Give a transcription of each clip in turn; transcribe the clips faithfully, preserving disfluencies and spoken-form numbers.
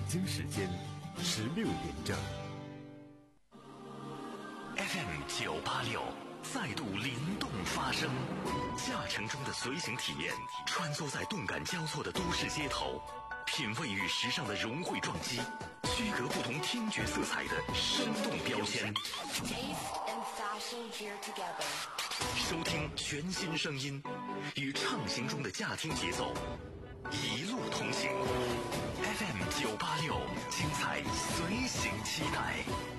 京时间十六点整。 F M 九八六再度灵动发声，驾乘中的随行体验，穿梭在动感交错的都市街头，品味与时尚的融汇撞击，区隔不同听觉色彩的生动标签。收听全新声音，与畅行中的驾听节奏，一路同行。F M 九八六，精彩随行期待。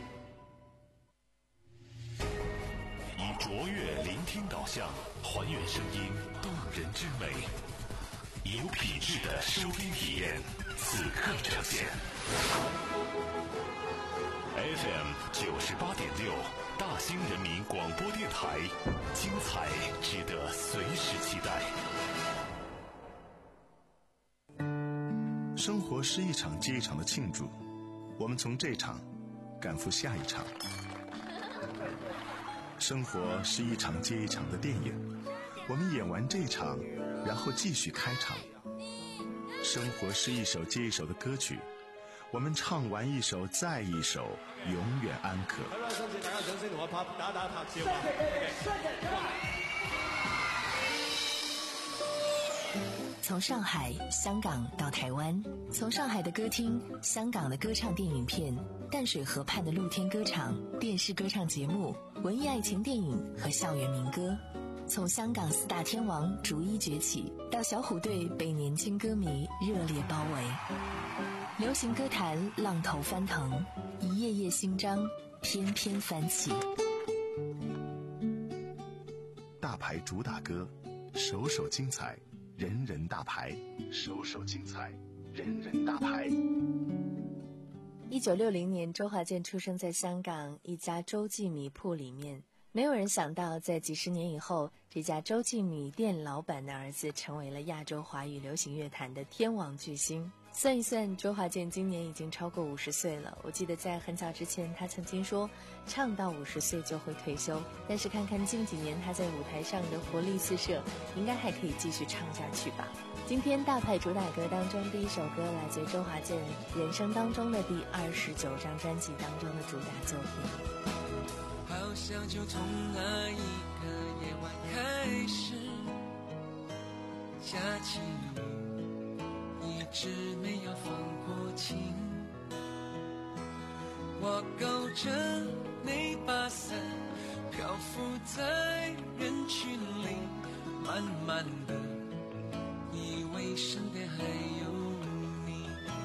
以卓越聆听导向，还原声音动人之美，以有品质的收听体验，此刻呈现。F M 九十八点六，大兴人民广播电台，精彩值得随时期待。 生活是一场接一场的庆祝，我们从这场赶赴下一场。生活是一场接一场的电影，我们演完这场，然后继续开场。生活是一首接一首的歌曲，我们唱完一首再一首，永远安可。 从上海、香港到台湾，从上海的歌厅、香港的歌唱电影片、淡水河畔的露天歌场、电视歌唱节目、文艺爱情电影和校园民歌，从香港四大天王逐一崛起，到小虎队被年轻歌迷热烈包围。流行歌坛浪头翻腾，一页页新章翩翩翻起。 大牌主打歌，首首精彩，人人大牌，首首精彩，人人大牌。 一九六零年，周华健出生在香港一家洲际米铺里面。没有人想到，在几十年以后，这家洲际米店老板的儿子成为了亚洲华语流行乐坛的天王巨星。算一算，周华健今年已经超过五十岁了。我记得在很早之前，他曾经说，唱到五十岁就会退休。但是看看近几年他在舞台上的活力四射，应该还可以继续唱下去吧。今天大牌主打歌当中，第一首歌来自周华健人生当中的第二十九张专辑当中的主打作品。 好像就从那一个夜晚开始，下起雨，一直没有放过晴。我勾着那把伞，漂浮在人群里，慢慢的以为身边还有你，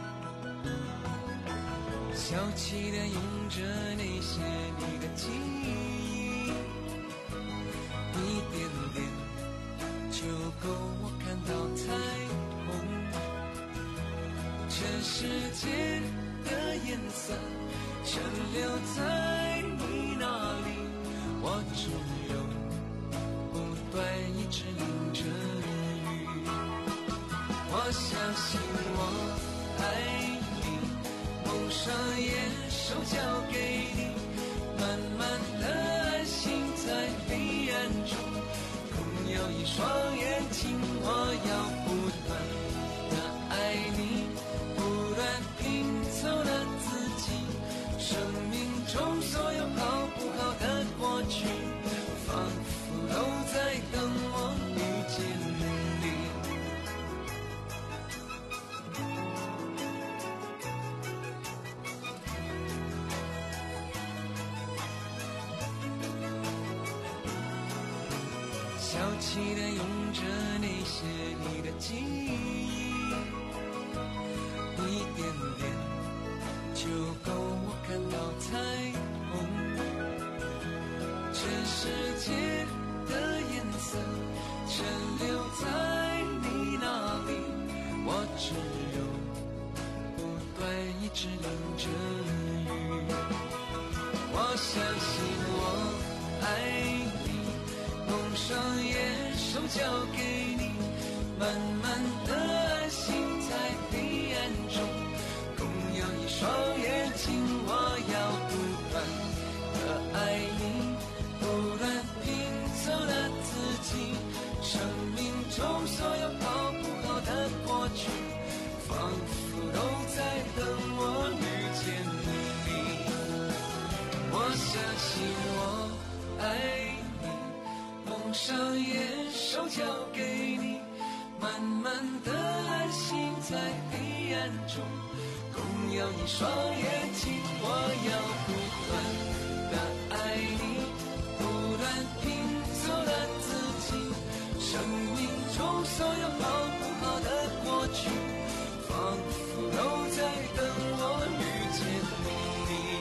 小气的用着那些你的记忆，一点点就够我看到彩虹。这世界的颜色全留在你那里，我只有不断一直淋着雨。我相信我爱你，梦想也手交给你，慢慢的安心在黑暗中，共有一双眼睛。我要不断的爱你，不断拼凑的自己，生命中所有好不好的过去，仿佛都在等我遇见你。小气的用着那些你的记忆，一点点就够我看到彩虹。这世界的颜色全留在你那里，我只有不断一直淋着雨。我相信我爱你，梦想也手交给你，慢慢的安心在黑暗中，共有一双眼睛。我要不断的爱你，不断拼凑的自己，生命中所有好不好的过去，仿佛都在等我共有一双眼睛，我要不断的爱你，不断拼凑了自己，生命中所有好不好的过去，仿佛都在等我遇见你。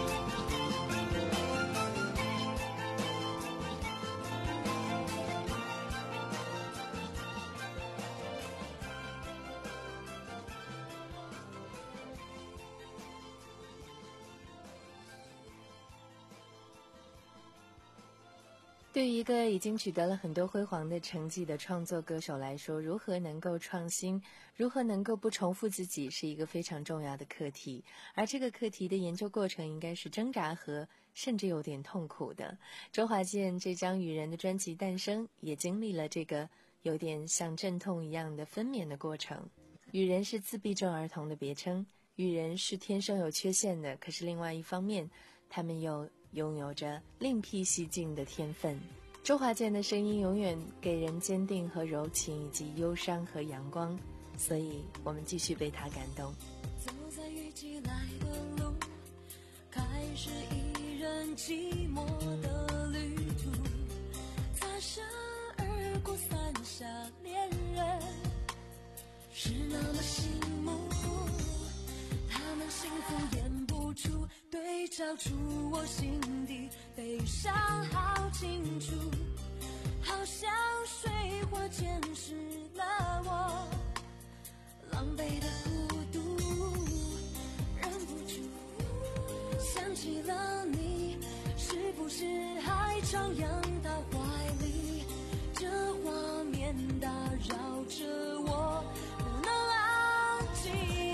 对于一个已经取得了很多辉煌的成绩的创作歌手来说，如何能够创新，如何能够不重复自己，是一个非常重要的课题。而这个课题的研究过程应该是挣扎和甚至有点痛苦的。周华健这张《雨人》的专辑诞生，也经历了这个有点像阵痛一样的分娩的过程。雨人是自闭症儿童的别称，雨人是天生有缺陷的，可是另外一方面，他们又拥有着另辟蹊径的天分。周华健的声音永远给人坚定和柔情，以及忧伤和阳光，所以我们继续被他感动。 走在雨季来的路，开始一人寂寞的旅途，擦身而过伞下恋人，是那么醒目，他们幸福演不出，对照出我心底悲伤好清楚，好像水花溅湿了我狼狈的孤独，忍不住想起了你，是不是还徜徉到怀里，这画面打扰着我不能安静，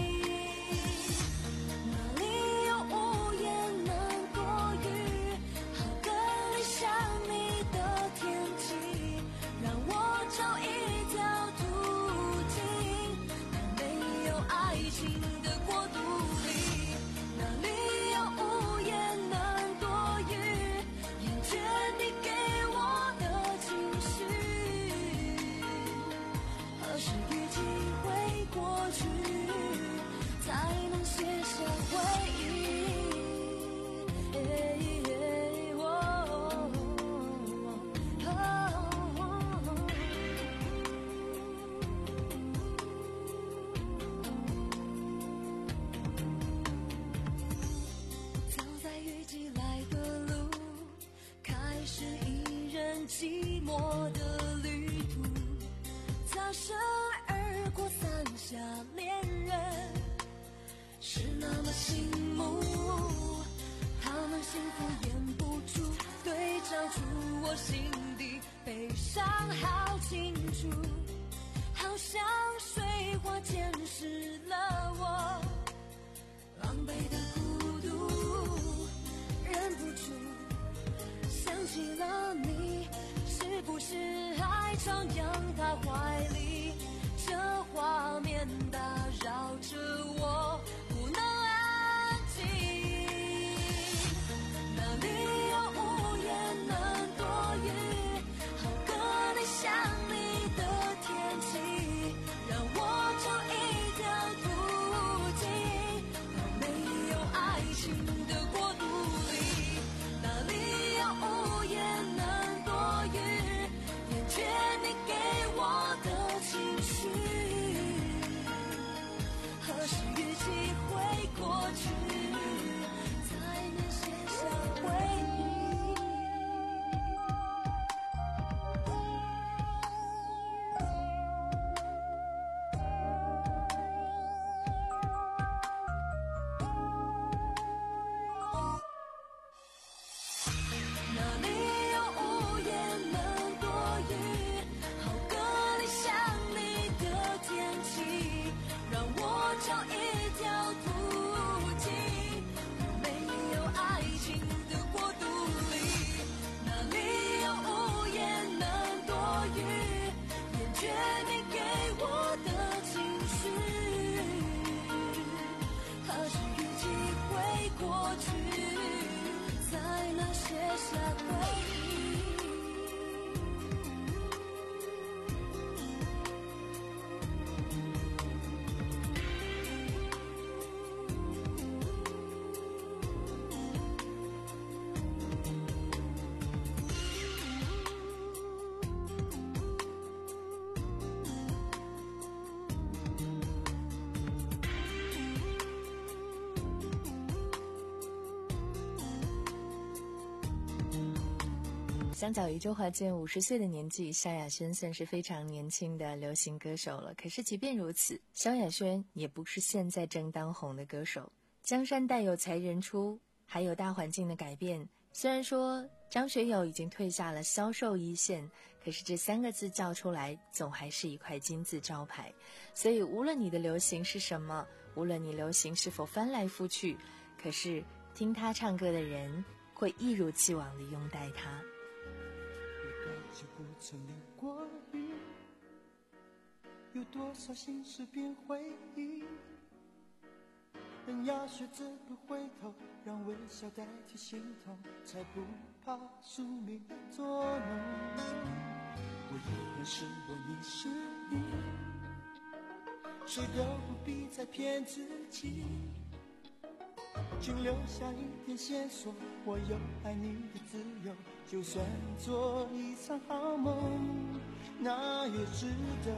哪里有屋檐能躲雨，好个理想你的天气，让我找一条途径，在没有爱情的国度里，哪里有屋檐能躲雨，厌倦你给我的情绪，何时雨季会过去，才能写下回忆。走在雨季来的路，开始一人寂寞的旅途，擦身而过伞下恋人，是那么醒目，他们幸福演不出，对照出我心底悲伤好清楚，好像水花溅湿了我狼狈的孤独，忍不住想起了你，是不是还徜徉他怀里，这画面打扰着我不能安静，哪里有屋檐能躲雨，好个理想你的天气，让我找一条途径，到没有爱情的国度里，哪里有屋檐能躲雨，厌倦你给我的情绪，何时雨季会过去，才能写下回忆。哪里有屋檐能躲雨，好个理想你的天气，让我找一条途径，没有爱情的国度里，哪里有屋檐能躲雨，厌倦你给我的情绪，何时雨季会过去，才能写下回忆。 相较于周华健五十岁的年纪，萧亚轩算是非常年轻的流行歌手了。可是即便如此，萧亚轩也不是现在正当红的歌手。江山代有才人出，还有大环境的改变。虽然说张学友已经退下了销售一线，可是这三个字叫出来，总还是一块金字招牌。所以无论你的流行是什么，无论你流行是否翻来覆去，可是听他唱歌的人会一如既往地拥戴他。 有多久不曾淋过雨，有多少心事变回忆，人要学着不回头，让微笑代替心痛，才不怕宿命捉弄。我依然是我，你是你，谁都不必再骗自己，请留下一点线索，我有爱你的自由，就算做一场好梦，那也值得。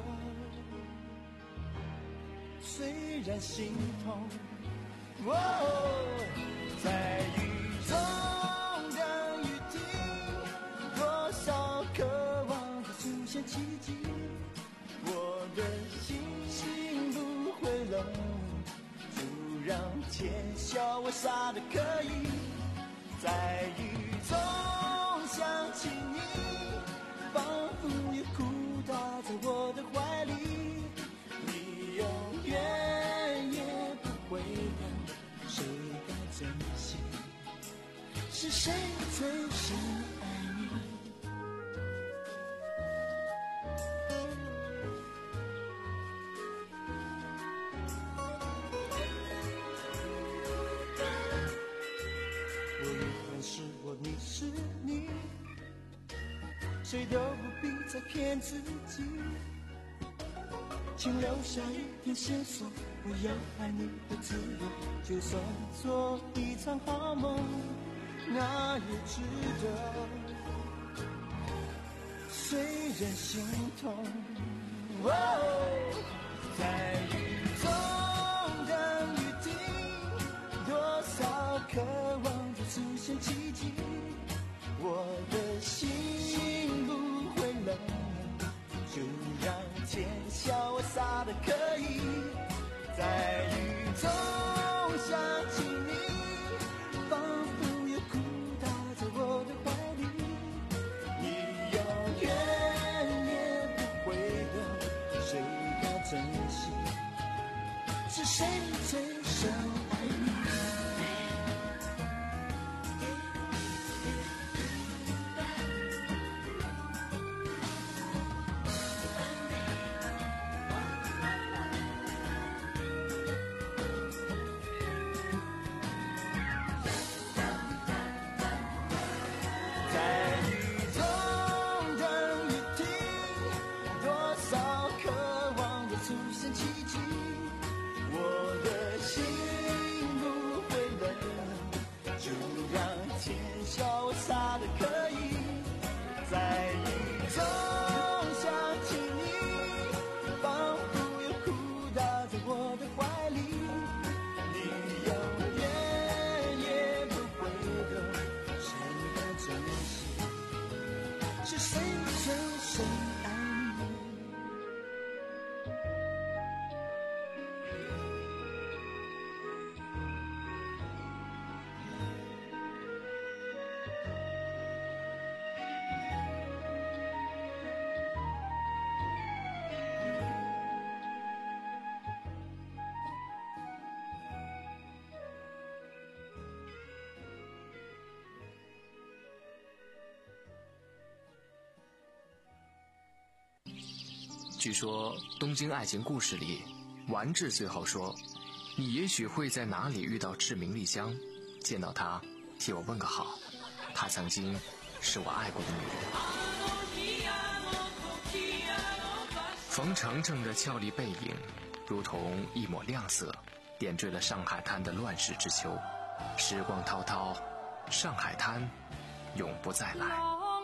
虽然心痛，哦，在雨中等雨停，多少渴望着出现奇迹，我的心心不会冷，就让天笑我傻的可以，在雨中想起你，仿佛有哭打在我的怀里，你永远也不会懂，谁该珍惜，是谁最深爱你。我依然是我，你是你，谁都不必再骗自己，请留下一点线索，我有爱你的自由，就算做一场好梦，那也值得。虽然心痛，哦，在雨中等雨停，多少渴望着出现奇迹，我的心不会冷，就让天笑我傻的可以，在雨中想起你，仿佛有哭打在我的怀里，你永远也不会懂，谁该珍惜，是谁最深爱你。 据说《东京爱情故事》里，丸治最后说：“你也许会在哪里遇到志明丽香，见到她，替我问个好。她曾经是我爱过的女人。”冯程程的俏丽背影，如同一抹亮色，点缀了上海滩的乱世之秋。时光滔滔，上海滩永不再来。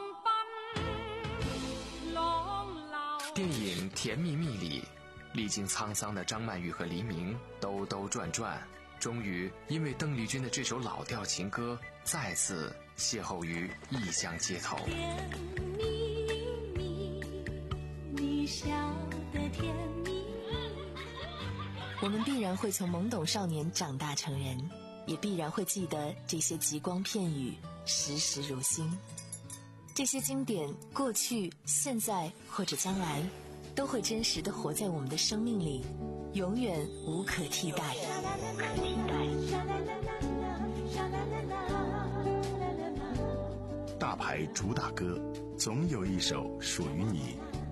电影《甜蜜蜜》里，历经沧桑的张曼玉和黎明兜兜转转，终于因为邓丽君的这首老调情歌再次邂逅于异乡街头。 甜蜜蜜，你笑得甜蜜蜜。 我们必然会从懵懂少年长大成人，也必然会记得这些极光片语，时时如新。这些经典，过去、现在或者将来，都会真实地活在我们的生命里，永远无可替代。无可替代。 大牌主打歌，总有一首属于你。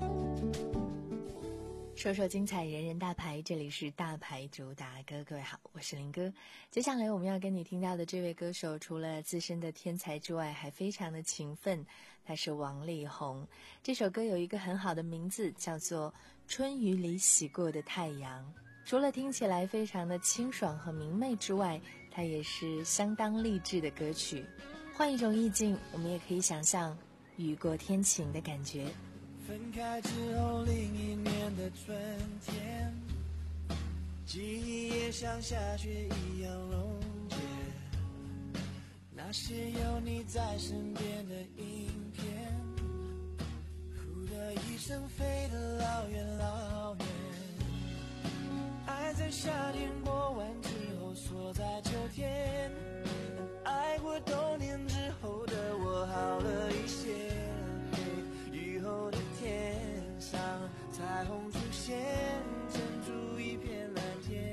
说说精彩，人人大牌，这里是大牌主打歌。各位好，我是林哥。接下来我们要跟你听到的这位歌手，除了自身的天才之外，还非常的勤奋，他是王力宏。这首歌有一个很好的名字，叫做《春雨里洗过的太阳》。除了听起来非常的清爽和明媚之外，它也是相当励志的歌曲。换一种意境，我们也可以想象雨过天晴的感觉。 分开之后另一年的春天，记忆也像下雪一样溶解，那些有你在身边的影片，呼的一声飞得老远老远，爱在夏天过完之后锁在秋天，爱过冬天之后的我好了一些，雨后的天上彩虹出现，撑出一片蓝天。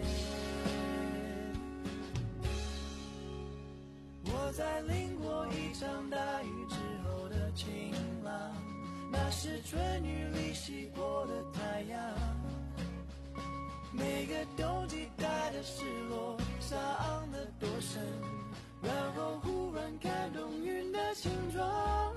我在淋过一场大雨之后的晴朗，那是春雨里洗过的太阳，每个冬季带的失落伤得多深，然后忽然看懂云的形状。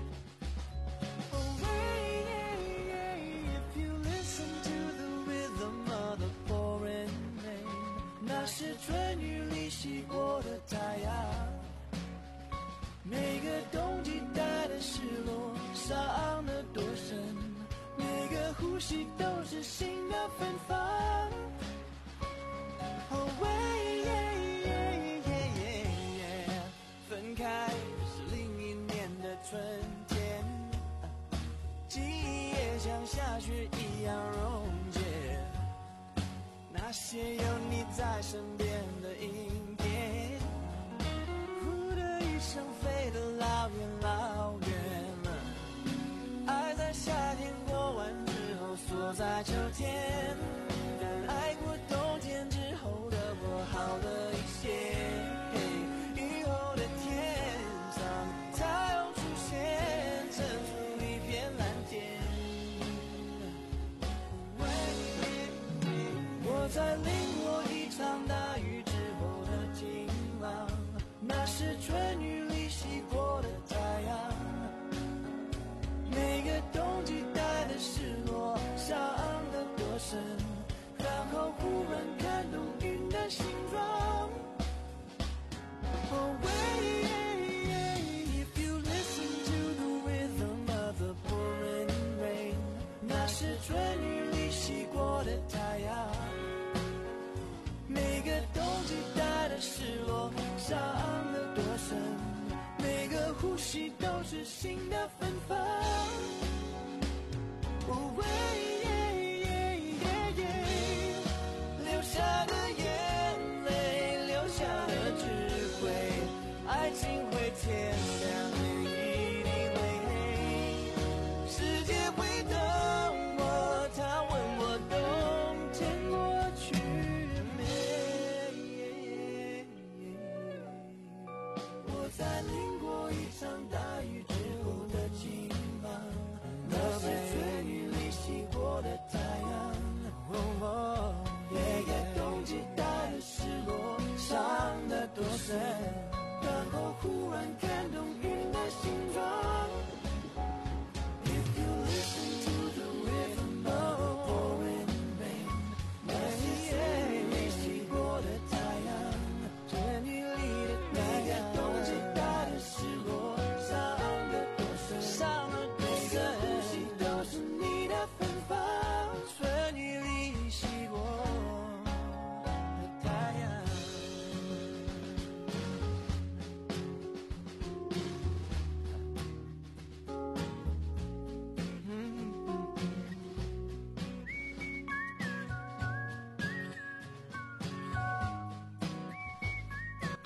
是春雨里洗过的太阳，每个冬季带的失落伤得多深，每个呼吸都是新的芬芳。Oh, yeah, yeah, yeah, yeah. 分开是另一年的春天，记忆也像下雪一样溶解，那些有你在身边的影片，呼的一声飞得老远老远了，爱在夏天过完之后锁在秋天，爱过冬天之后的我好了一些，雨后的天上太阳出现，撑出一片蓝天。我在淋过一场大雨之后的晴朗，那是春雨里洗过的太阳，每个冬季带的失落伤得多深，然后忽然看懂云的形状。Oh, if you listen to the rhythm of the pouring rain, 那是春雨里洗过的太阳，每个冬季带的失落伤得多深，每个呼吸都是新的芬芳。Oh, yeah, yeah, yeah. 流下的眼泪，流下的智慧，爱情会天亮，一定会黑，世界会等我，他问我冬天过去没，我在淋过一场大雨之后的晴朗，那是春雨里洗过的太阳，每个冬季带的失落伤得多深，然后忽然看懂云的形状。If you listen to the rhythm of pouring rain, 那是春雨里洗过的太阳，春雨里的每个冬季带的失落伤得多深，伤得多深，每个呼吸都是你的芬芳。春雨里洗过的太阳。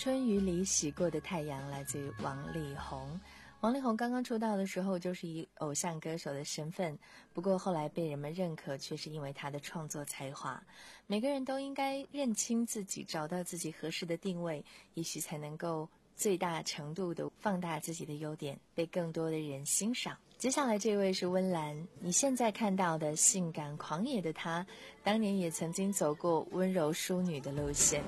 春雨里洗过的太阳来自于王力宏。王力宏刚刚出道的时候就是以偶像歌手的身份，不过后来被人们认可却是因为他的创作才华。每个人都应该认清自己，找到自己合适的定位，也许才能够最大程度的放大自己的优点，被更多的人欣赏。接下来这位是温岚，你现在看到的性感狂野的她，当年也曾经走过温柔淑女的路线。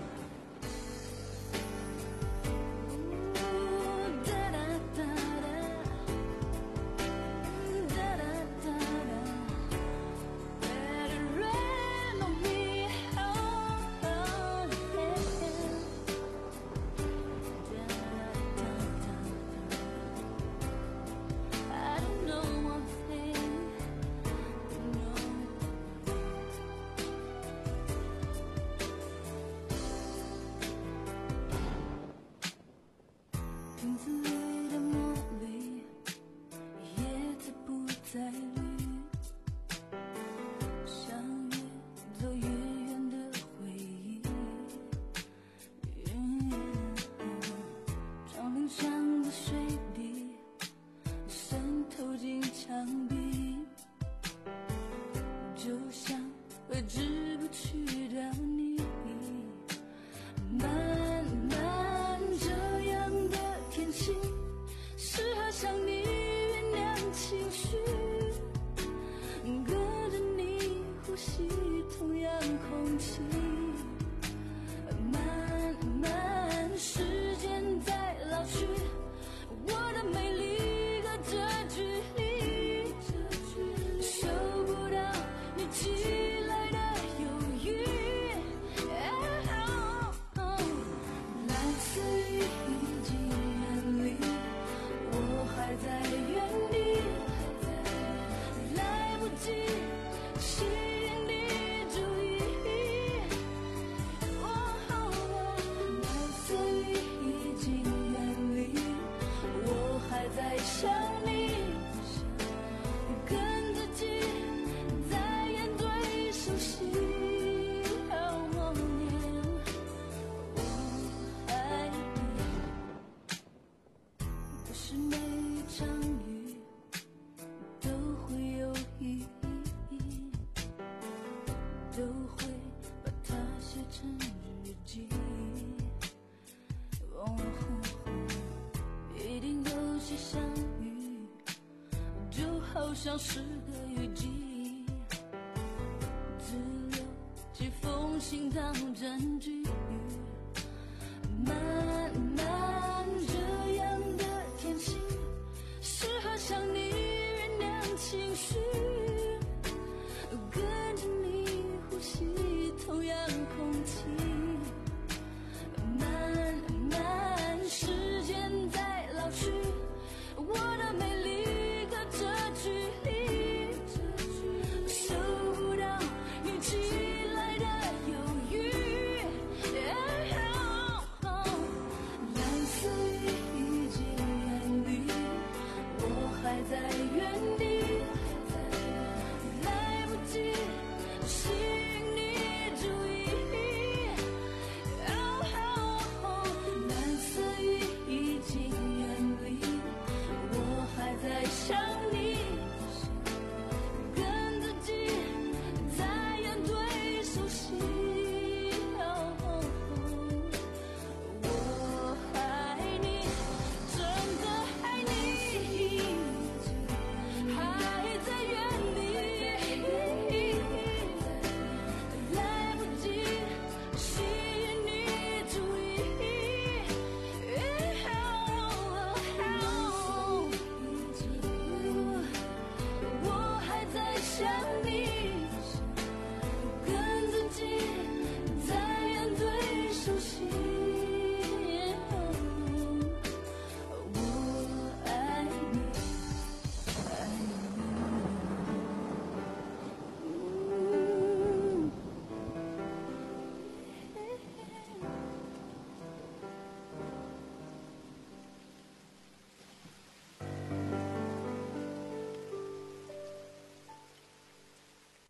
像是个雨季，只留几封信当证据。慢慢这样的天气，适合向你酝酿情绪，跟着你呼吸同样空气。慢慢时间在老去，我的美丽隔着距离，收不到你寄来的忧郁。蓝色雨已经远离，我还在原地，来不及吸引你注意。蓝色雨已经远离，我还在想你，跟自己在演对手戏。我爱你，真的爱你，还在原地，来不及吸引你注意。我还在想你，跟自己在演对手戏。我爱你，爱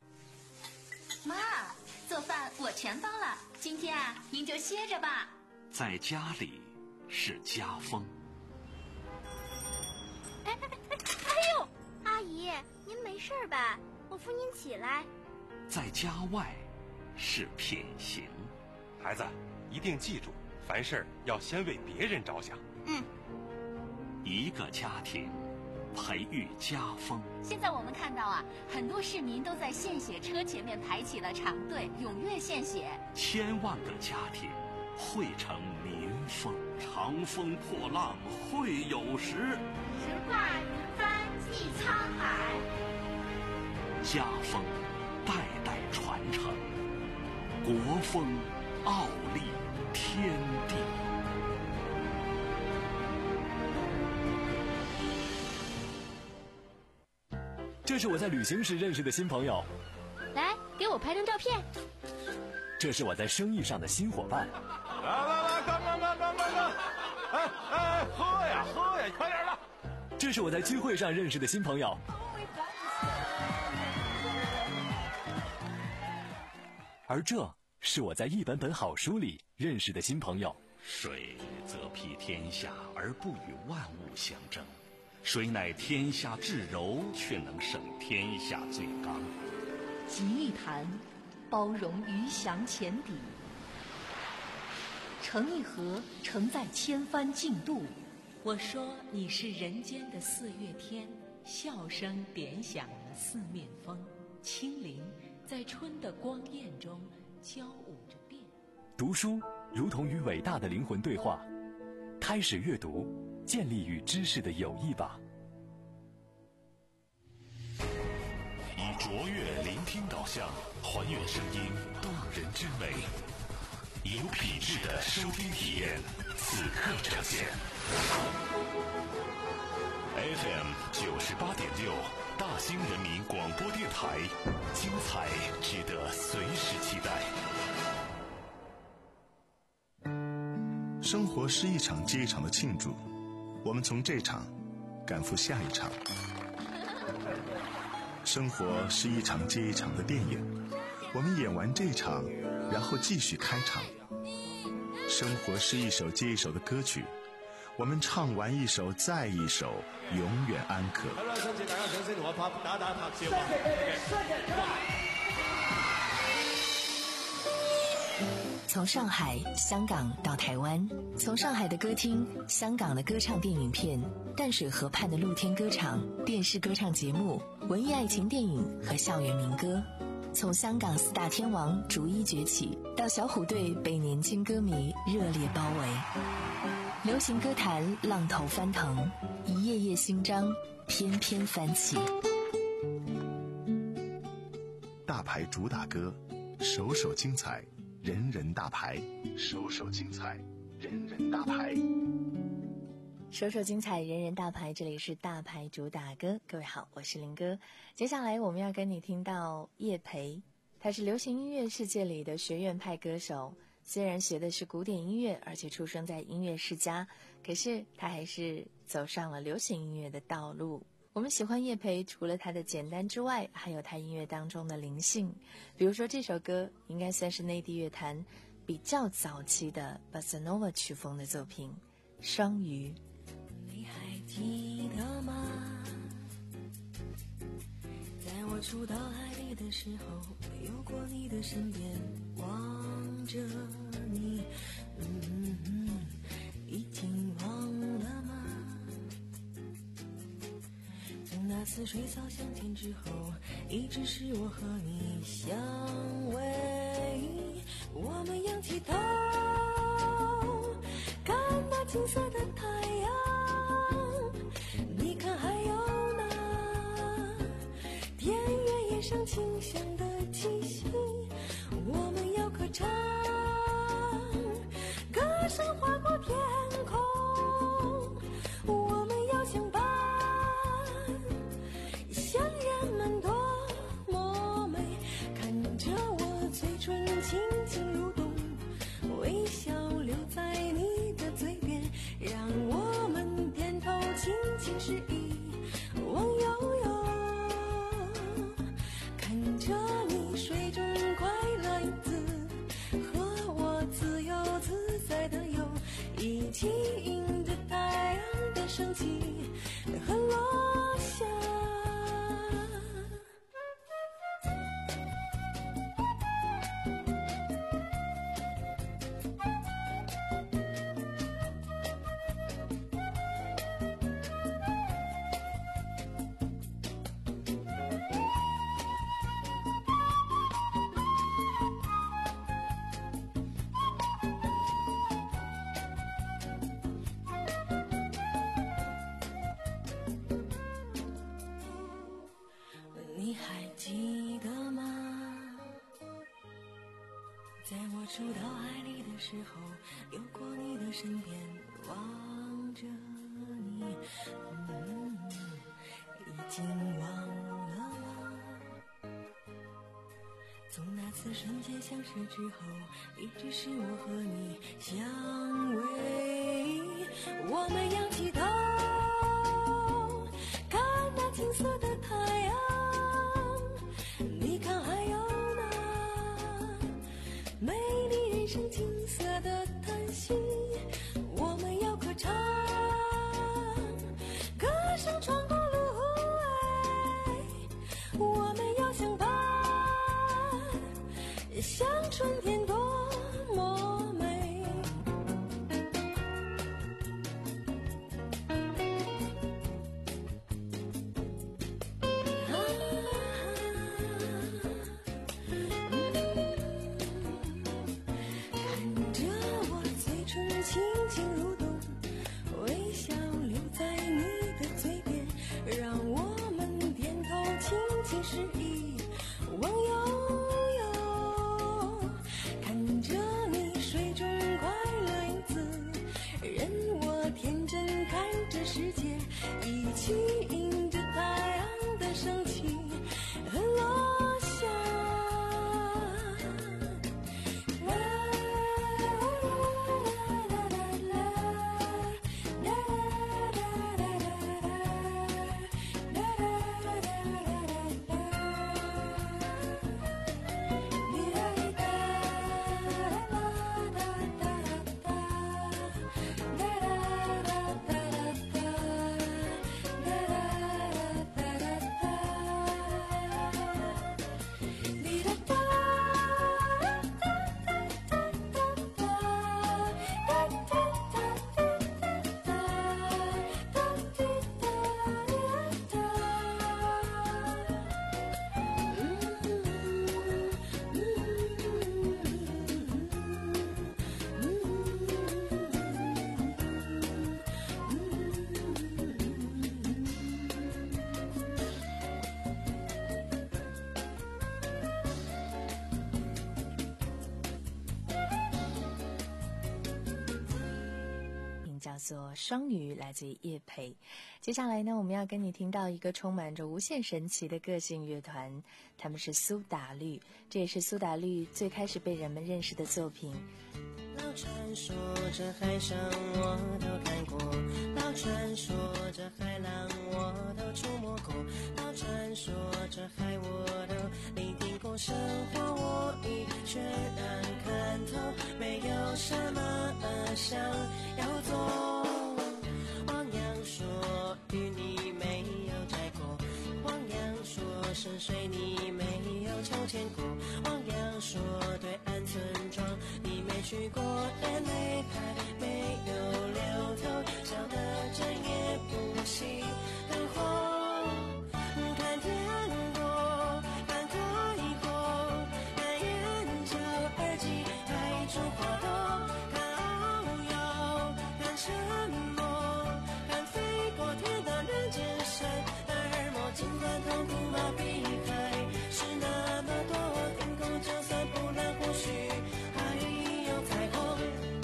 妈，做饭我全包了，今天啊，您就歇着吧。 在家里是家风。 哎哎哎哎呦，阿姨，您没事吧？我扶您起来。 在家外是品行。 孩子，一定记住，凡事要先为别人着想。 嗯。 一个家庭培育家风。 现在我们看到啊，很多市民都在献血车前面排起了长队，踊跃献血。 千万个家庭汇成民风。长风破浪会有时， 直挂云帆济沧海。 家风代代传承，国风傲立天地。 这是我在旅行时认识的新朋友， 来给我拍张照片。 这是我在生意上的新伙伴。 来来来，干干干干干干！哎哎，喝呀喝呀，快点的！ 这是我在聚会上认识的新朋友。而这是我在一本本好书里认识的新朋友。 水则披天下而不与万物相争，谁乃天下至柔，却能胜天下最刚。 集一坛，包容鱼翔浅底；盛一盒，承载千帆竞渡。 我说你是人间的四月天，笑声点响了四面风，清灵在春的光艳中交舞着变。 读书如同与伟大的灵魂对话，开始阅读，建立与知识的友谊吧。 以卓越聆听导向，还原声音动人之美，有品质的收听体验，此刻呈现。F M 九十八点六，大兴人民广播电台，精彩值得随时期待。 生活是一场接一场的庆祝，我们从这场赶赴下一场。生活是一场接一场的电影，我们演完这场，然后继续开场。生活是一首接一首的歌曲，我们唱完一首再一首，永远安可。 好啦，親切大家掌聲同我拍打打拍照。 從上海、香港到台灣，從上海的歌廳、香港的歌唱電影片、淡水河畔的露天歌場、電視歌唱節目、文藝愛情電影和校園民歌，從香港四大天王逐一崛起，到小虎隊被年輕歌迷熱烈包圍，流行歌壇浪頭翻騰，一頁頁新章翩翩翻起。 大牌主打歌，首首精彩，人人大牌，首首精彩，人人大牌， 首首精彩，人人大牌。这里是大牌主打歌，各位好，我是林哥。接下来我们要跟你听到叶培，他是流行音乐世界里的学院派歌手。虽然学的是古典音乐，而且出生在音乐世家，可是他还是走上了流行音乐的道路。我们喜欢叶培，除了他的简单之外，还有他音乐当中的灵性。比如说这首歌应该算是内地乐坛比较早期的 Bossa Nova 曲风的作品《双鱼》。 你还记得吗？在我出到海里的时候，游过你的身边，望着你，嗯嗯嗯，已经忘了吗？从那次水草相见之后，一直是我和你相偎，我们仰起头，看那金色的太阳，你看还有那田园野上清香的气息，我们要歌唱，歌声划过天空，我们要相伴，像人们多么美，看着我嘴唇轻轻蠕动，微笑留在你的嘴边，让我们点头轻轻示意，望悠悠，看着你水中快乐影子，和我自由自在的游时候，流过你的身边，望着你，嗯，已经忘了吗？从那次瞬间相识之后，一直是我和你相偎。我们仰起头，看那金色的太阳，你看还有那美丽人生金色的叹息。我们要歌唱，歌声穿过芦苇，我们要相伴，像春天多么美。啊，看着我嘴唇轻轻蠕动，微笑留在你的嘴边，让我们点头轻轻示意，望悠悠，看着你水中快乐影子，任我天真看着世界，一起迎着太阳的升起和落下。啦叫做双语，来自于叶培。接下来呢，我们要跟你听到一个充满着无限神奇的个性乐团，他们是苏打绿，这也是苏打绿最开始被人们认识的作品。 老传说这海上我都看过，老传说这海浪我都触摸过，老传说这海我都聆听过，生活我已全然看透，没有什么想要做。汪洋说与你没有摘过，汪洋说深水你没有秋千过，汪洋说对岸村庄你没去过，眼泪还没有流透，笑得整夜不熄灯火。看天国，看海阔，看眼角耳机台中花朵，看遨游，看沉默，看飞过天的人间山，耳膜尽管痛苦麻痹开是那么多，天空就算不蓝或许还有彩虹。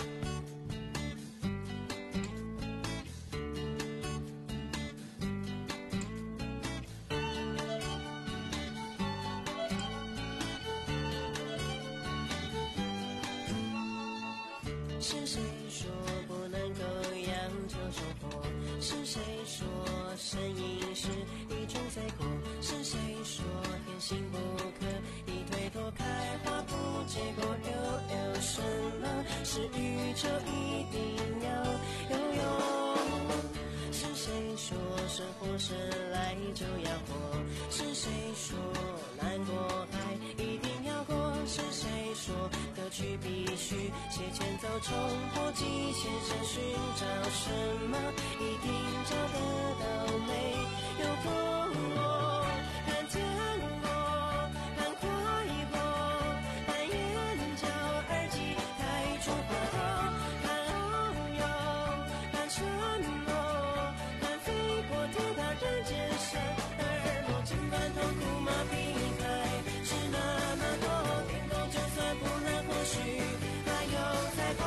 是谁说不能够养就收获？是谁说呻吟是一种罪过？是谁说天性不可以推脱？开花不结果，又有什么是宇宙一定要拥有？是谁说生活生来就要活？是谁说难过还一定要过？是谁说歌曲必须写前奏，冲破极限，想寻找什么一定找得到，没有过我。看天国，看快活，看眼角耳机台中花朵，看遨游，看沉默，看飞过天大人间山，耳朵尽管痛苦麻痹开是那么多，天空就算不蓝或许还有彩虹。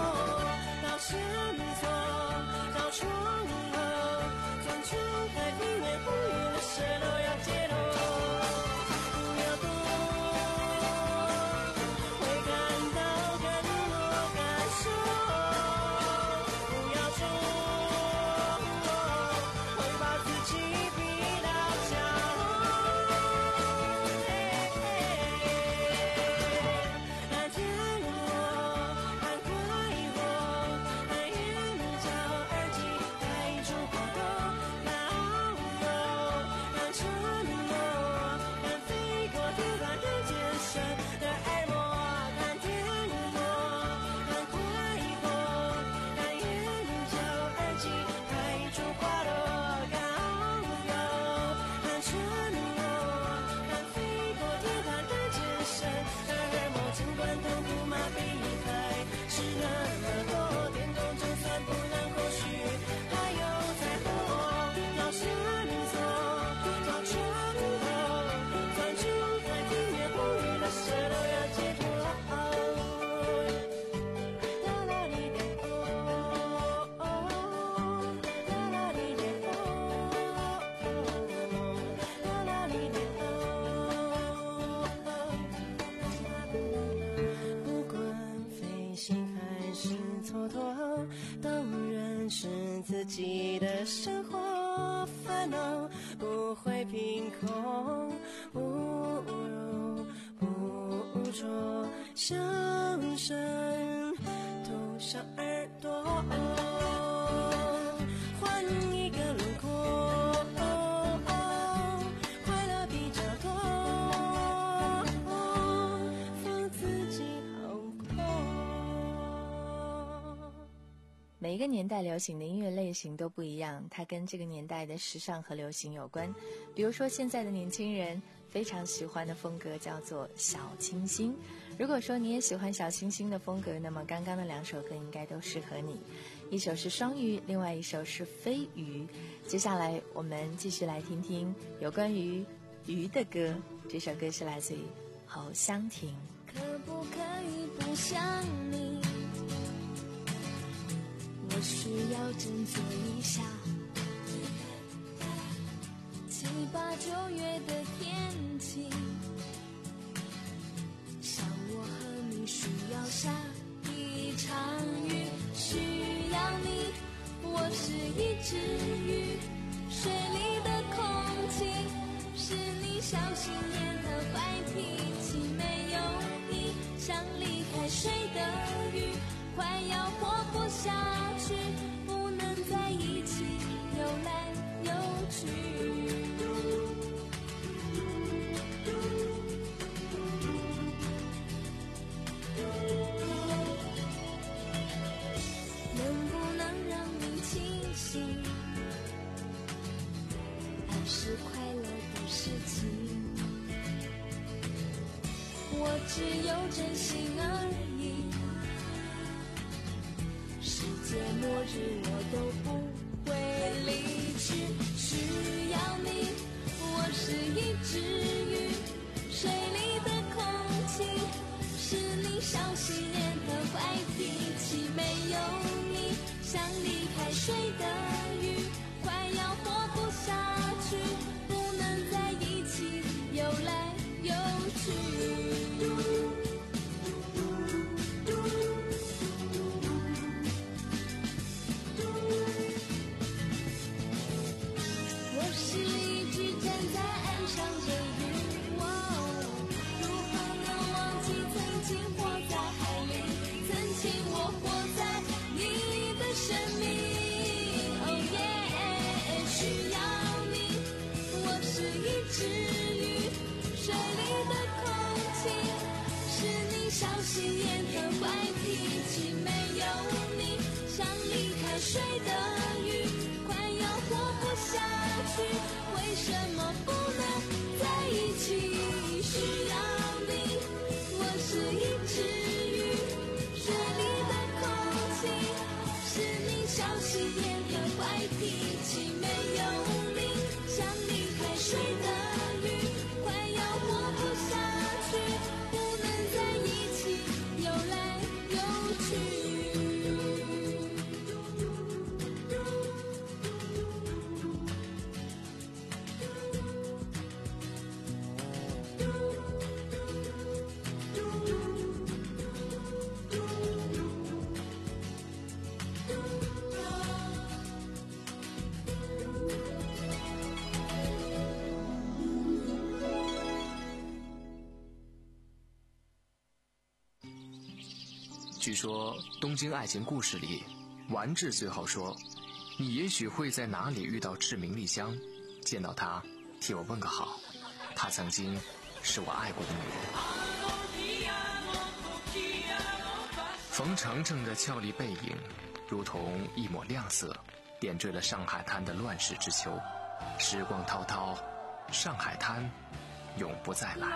自己的生活，烦恼不会凭空无入无着，响声涂上耳朵，换一个轮廓，快乐比较多，放自己好过。 每一个年代流行的音乐类型都不一样，它跟这个年代的时尚和流行有关。比如说现在的年轻人非常喜欢的风格叫做小清新。如果说你也喜欢小清新的风格，那么刚刚的两首歌应该都适合你，一首是双鱼，另外一首是飞鱼。接下来我们继续来听听有关于鱼的歌，这首歌是来自于侯湘婷。 可不可以不想你，我需要振作一下，七八九月的天气，像我和你需要下一场雨，需要你，我是一只鱼，水里的空气是你小心眼和坏脾气，没有你像离开水的鱼，快要活不下去，不能在一起游来游去。能不能让你清醒？爱是快乐的事情，我只有真心而已。世界末日我都不会离去，需要你，我是一只鱼，水里的空气是你小心眼和坏脾气，没有你像离开水的鱼，快要活不下去，不能在一起游来游去。小心眼和坏脾气，没有你像离开水的鱼，快要活不下去，为什么不能在一起？需要你，我是一只鱼，水里的空气是你小心眼和坏脾气，没有你像离开水的鱼，快要活不下去，不能在一起游来游去。 据说《东京爱情故事》里，丸治最后说：“你也许会在哪里遇到志明丽香，见到她，替我问个好。她曾经是我爱过的女人。”冯程程的俏丽背影，如同一抹亮色，点缀了上海滩的乱世之秋。时光滔滔，上海滩永不再来。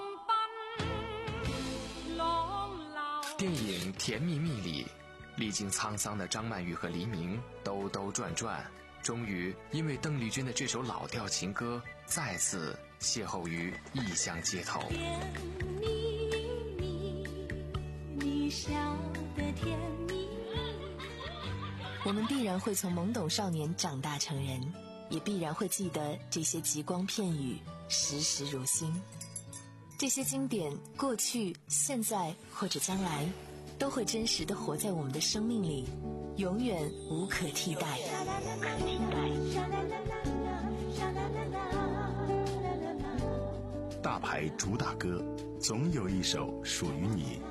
电影《甜蜜蜜》里，历经沧桑的张曼玉和黎明兜兜转转，终于因为邓丽君的这首老调情歌，再次邂逅于异乡街头。 甜蜜蜜，你笑得甜蜜。 我们必然会从懵懂少年长大成人，也必然会记得这些极光片语，时时如新。这些经典，过去、现在或者将来，都会真实地活在我们的生命里， 永远无可替代。 大牌主打歌，总有一首属于你。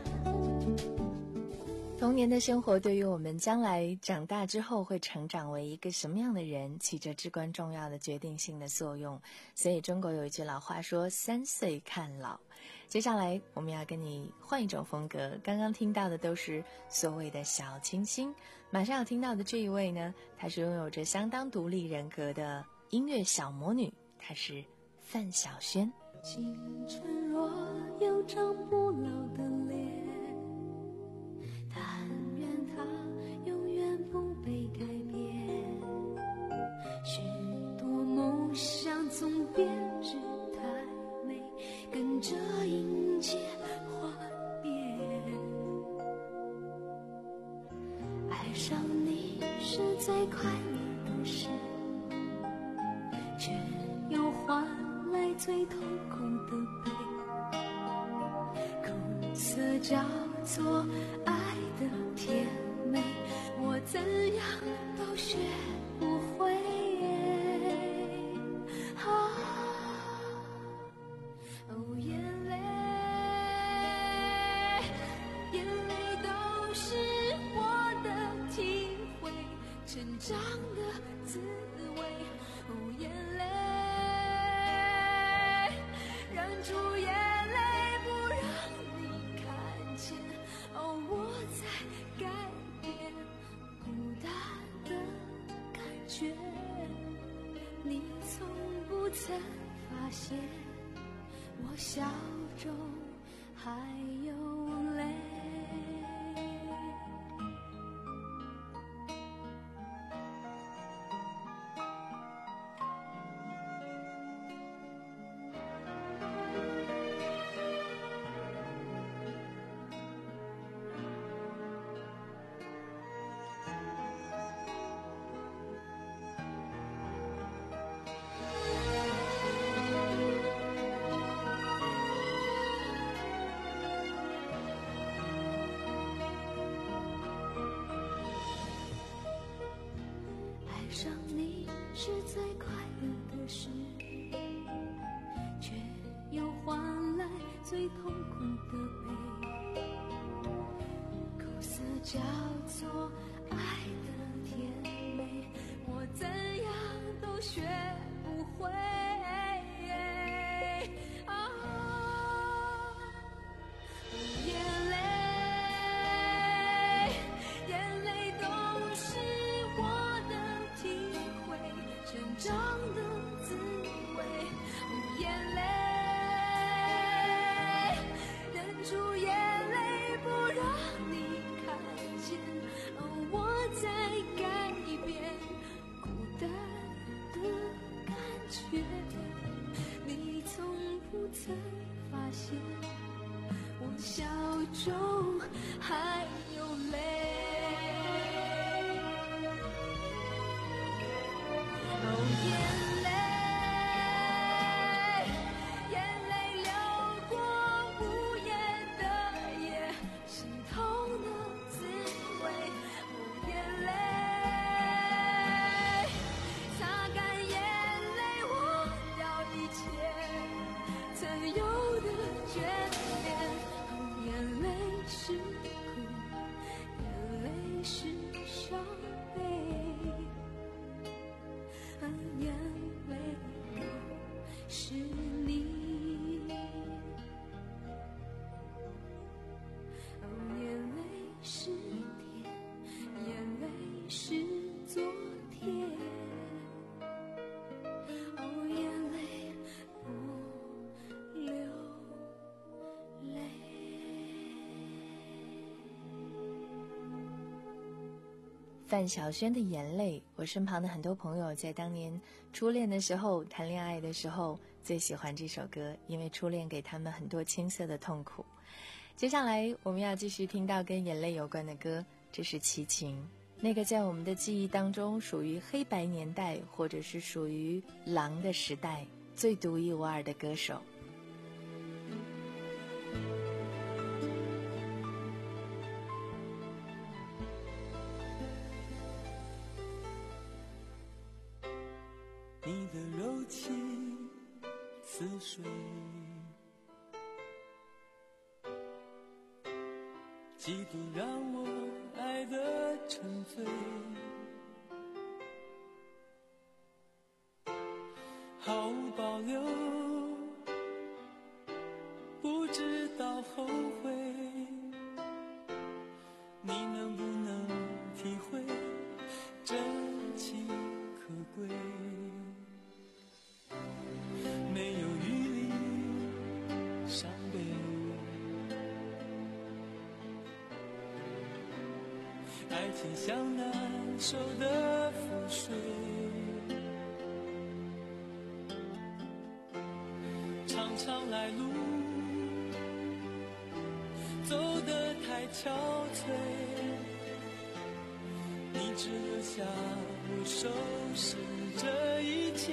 童年的生活对于我们将来长大之后会成长为一个什么样的人起着至关重要的决定性的作用。所以中国有一句老话说三岁看老。接下来我们要跟你换一种风格，刚刚听到的都是所谓的小清新，马上要听到的这一位呢，她是拥有着相当独立人格的音乐小魔女，她是范晓萱。 清晨若有张不老的脸，但愿它永远不被改变，许多梦想总编织太美，跟着迎接幻灭。爱上你是最快乐的事，却又换来最痛苦的悲。苦涩叫做爱的甜美，我怎样都学不会。啊，哦，眼泪，眼泪都是我的体会，成长的滋味。哦，眼泪，忍住眼泪不让你看见。哦，我在改变孤单的感觉，你从不曾发现我笑中还有泪。爱上你是最快乐的事，却又换来最痛苦的悲。苦涩叫做爱的甜美，我怎样都学不会。啊，眼泪，眼泪都是我的体会，成长的滋味。哦，眼泪，忍住眼泪不让你看见。哦，我在改变孤单的感觉，你从不曾发现我笑中还有泪。哦，眼泪，眼泪流过无言的夜，心痛的滋味。哦，眼泪，擦干眼泪，我要一切曾有的眷恋。哦，眼泪是苦，眼泪是伤悲。眼泪都是你，哦，眼泪是甜，眼泪是昨天。哦，眼泪不流泪。 范晓萱的眼泪，我身旁的很多朋友在当年初恋的时候，谈恋爱的时候最喜欢这首歌，因为初恋给他们很多青涩的痛苦。接下来我们要继续听到跟眼泪有关的歌，这是齐秦，那个在我们的记忆当中属于黑白年代，或者是属于狼的时代最独一无二的歌手。 的柔情似水，嫉妒让我爱得沉醉，毫无保留，不知道后悔。你能不能体会真情可贵？没有余力伤悲，爱情像难受的覆水，常常来路走得太憔悴，你只留下我收拾这一切，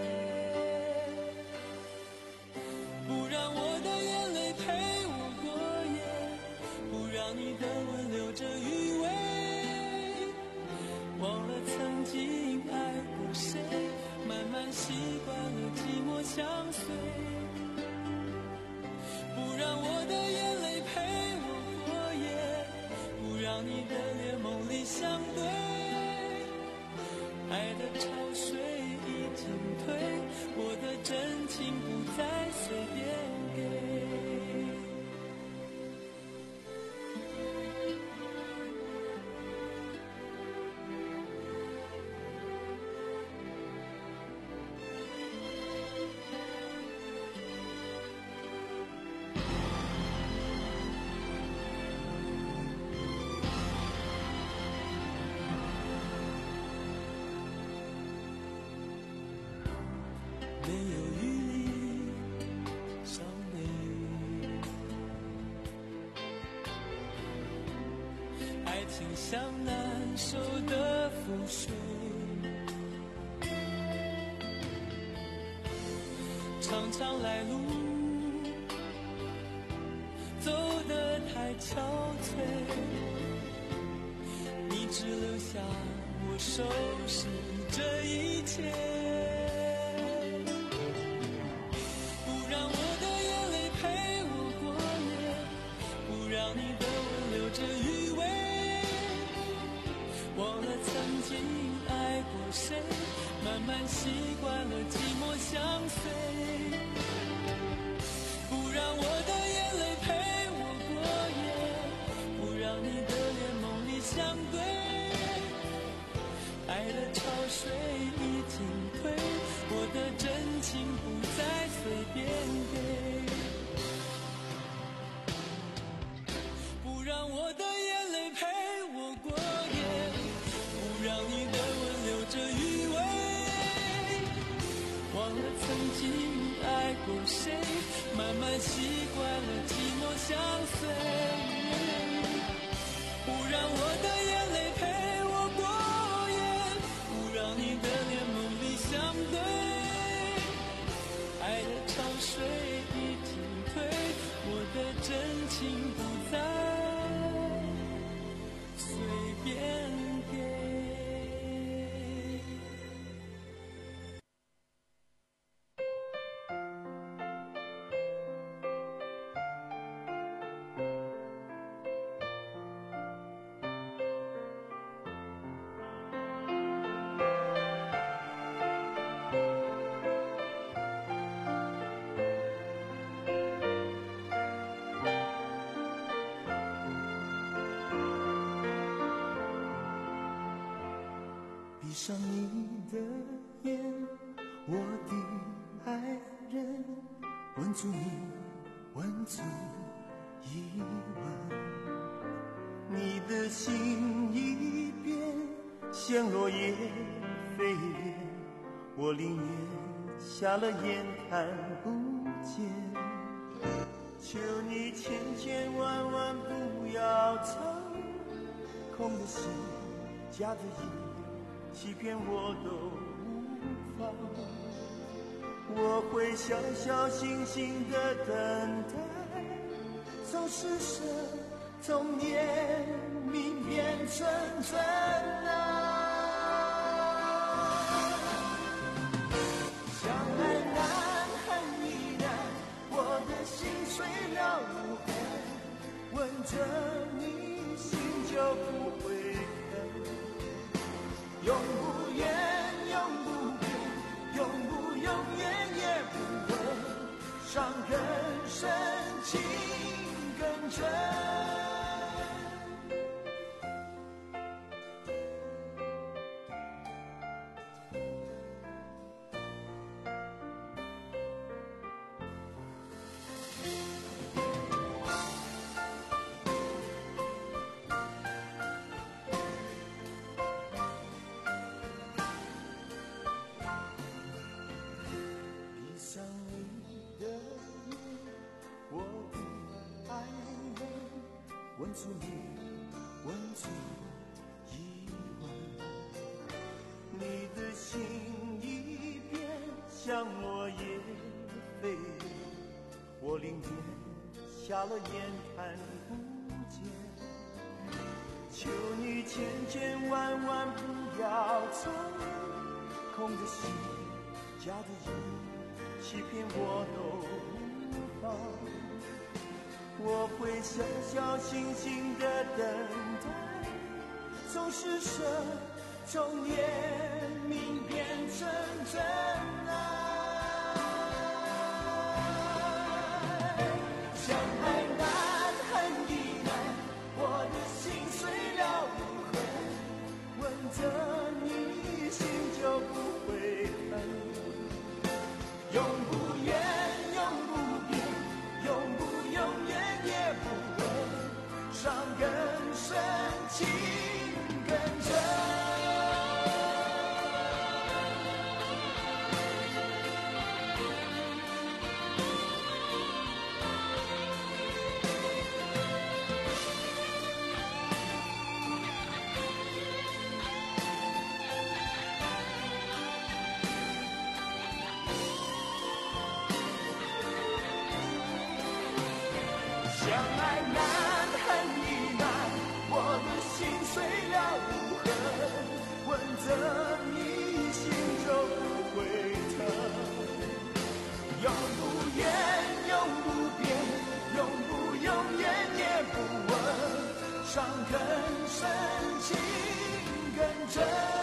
不让我的眼泪陪我过夜，不让你的吻留着余味，忘了曾经爱过谁，慢慢习惯了寂寞相随，不让我的眼泪陪我过夜，不让你的脸梦里相对，爱的潮水已经退，我的真情不再随便给。没有余力伤悲，爱情像难受的覆水，常常来路走得太憔悴，你只留下我收拾这一切，慢慢习惯了寂寞相随，不让我的眼泪陪我过夜，不让你的脸梦里相对，爱的潮水已经退，我的真情不再随便给，不让我的眼泪陪我过夜，不让你的吻留着余味，忘了曾经爱过谁，慢慢习惯了寂寞相随，不让我的眼泪陪我过夜，不让你的脸梦里相对，爱的潮水已经退，我的真情不再随便给。闭上你的眼，我的爱人，吻住你，吻住一吻，你的心一变，像落叶飞远，我宁愿瞎了眼看不见，求你千千万万不要藏空的心，假的意欺骗我都无妨，我会小小心心的等待，从施舍从怜悯变成真爱。 永不言，永不变，永不永远也不问，伤更深，情更真。问出你，问出疑问，你的心一变像落叶飞，我宁愿瞎了眼看不见。求你千千万万不要走，空的心假的意，欺骗我都无法。我会小小心心的等待，从施舍，从怜悯变成真爱。相爱难，恨亦难，我的心碎了无痕，吻着你心就不会疼，永不言，永不变，永不永远。伤更深，情更真。相爱难，恨亦难，我的心碎了无痕，吻着你心就不会疼，永不言，永不变，永不永远也不问，伤更深，情更真。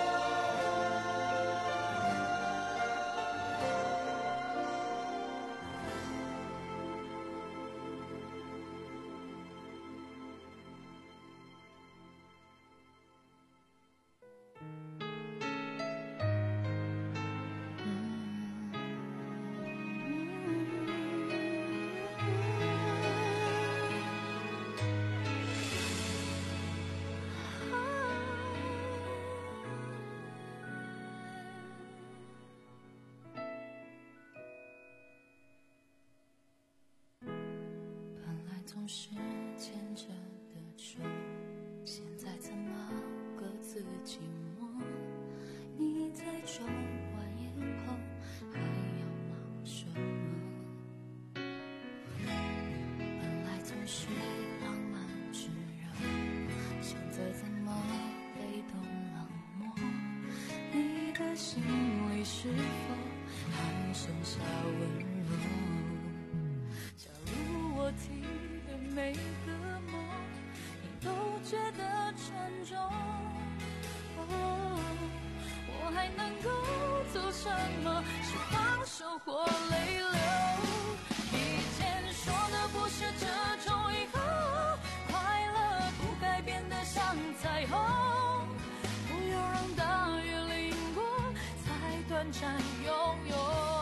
总是牵着的手，现在怎么各自寂寞？你在周完以后还要忙什么？本来总是浪漫炙热，现在怎么被动冷漠？你的心里是否还剩下温柔？假如我提每个梦你都觉得沉重，哦，我还能够做什么？是放手或泪流？以前说的不是这种以后，快乐不该变得像彩虹，不要让大雨淋过才短暂拥有。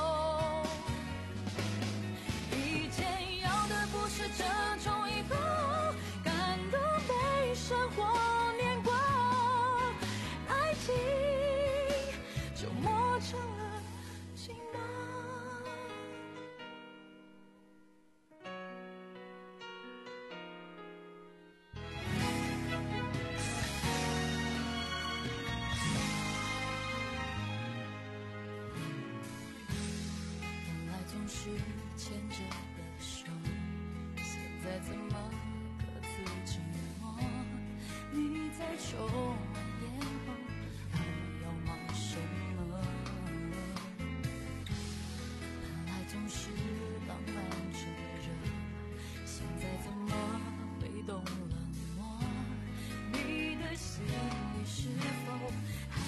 以前要的不是这种生活年华，爱情就磨成了情吗？本来总是牵着的手，现在怎么各自寂寞？你在抽完烟后还要忙什么？本来总是浪漫炙热，现在怎么被动冷漠？你的心里是否还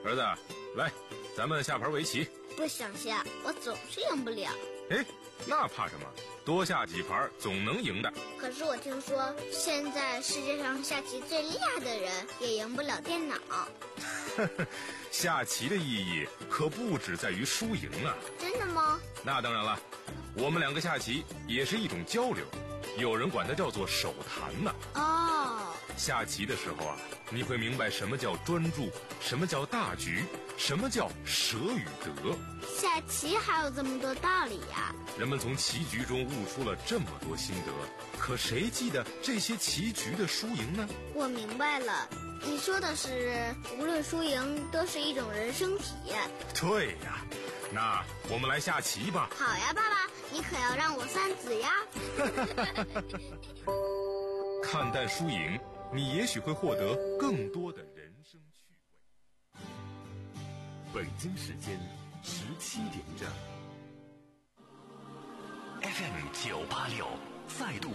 儿子，来，咱们下盘围棋。 不想下，我总是赢不了。 哎，那怕什么？多下几盘总能赢的。 可是我听说，现在世界上下棋最厉害的人也赢不了电脑。 下棋的意义可不只在于输赢啊！ 真的吗？ 那当然了，我们两个下棋也是一种交流，有人管它叫做手谈呢。 哦， 下棋的时候啊，你会明白什么叫专注，什么叫大局，什么叫舍与得。 下棋还有这么多道理呀！ 人们从棋局中悟出了这么多心得，可谁记得这些棋局的输赢呢？ 我明白了，你说的是无论输赢都是一种人生体验。 对呀，那我们来下棋吧。 好呀，爸爸，你可要让我三子呀。 看淡输赢，你也许会获得更多的人生趣味。 北京时间十七点整。 F M 九八六再度